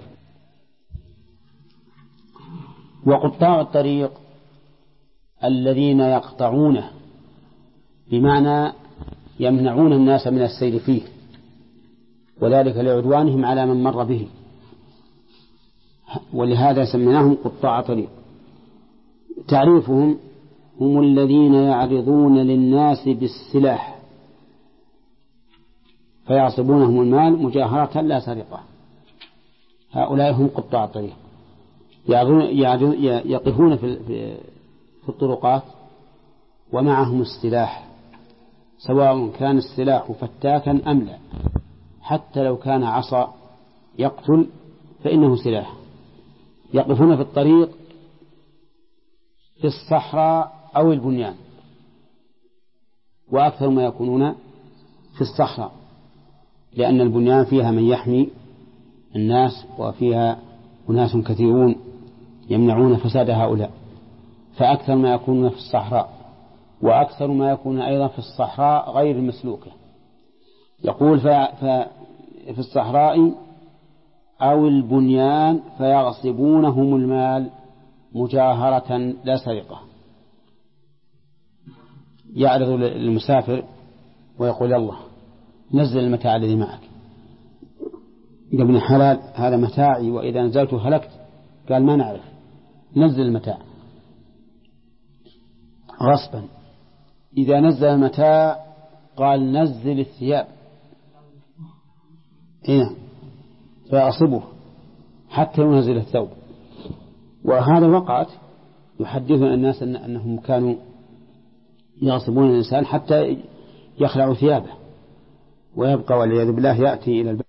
وقطاع الطريق الذين يقطعونه بمعنى يمنعون الناس من السير فيه، وذلك لعدوانهم على من مر به، ولهذا سميناهم قطاع طريق. تعريفهم: هم الذين يعرضون للناس بالسلاح فيعصبونهم المال مجاهرة لا سرقة. هؤلاء هم قطاع الطريق، يقفون في الطرقات ومعهم السلاح، سواء كان السلاح فتاكا أم لا، حتى لو كان عصا يقتل فإنه سلاح. يقفون في الطريق في الصحراء أو البنيان، وأكثر ما يكونون في الصحراء، لأن البنيان فيها من يحمي الناس وفيها أناس كثيرون يمنعون فساد هؤلاء، فأكثر ما يكونون في الصحراء، وأكثر ما يكون أيضا في الصحراء غير المسلوكة. يقول في الصحراء أو البنيان فيغصبونهم المال مجاهرة لا سرقة. يعرض للمسافر ويقول: الله نزل المتاع الذي معك. يا ابن حلال هذا متاعي، وإذا نزلت هلكت. قال: ما نعرف، نزل المتاع غصبا. إذا نزل المتاع قال: نزل الثياب، فيعصبه حتى ينزل الثوب. وهذا وقعت يحدثون الناس أنهم كانوا يغصبون الإنسان حتى يخلعوا ثيابه ويبقى والعياذ بالله يأتي إلى البيت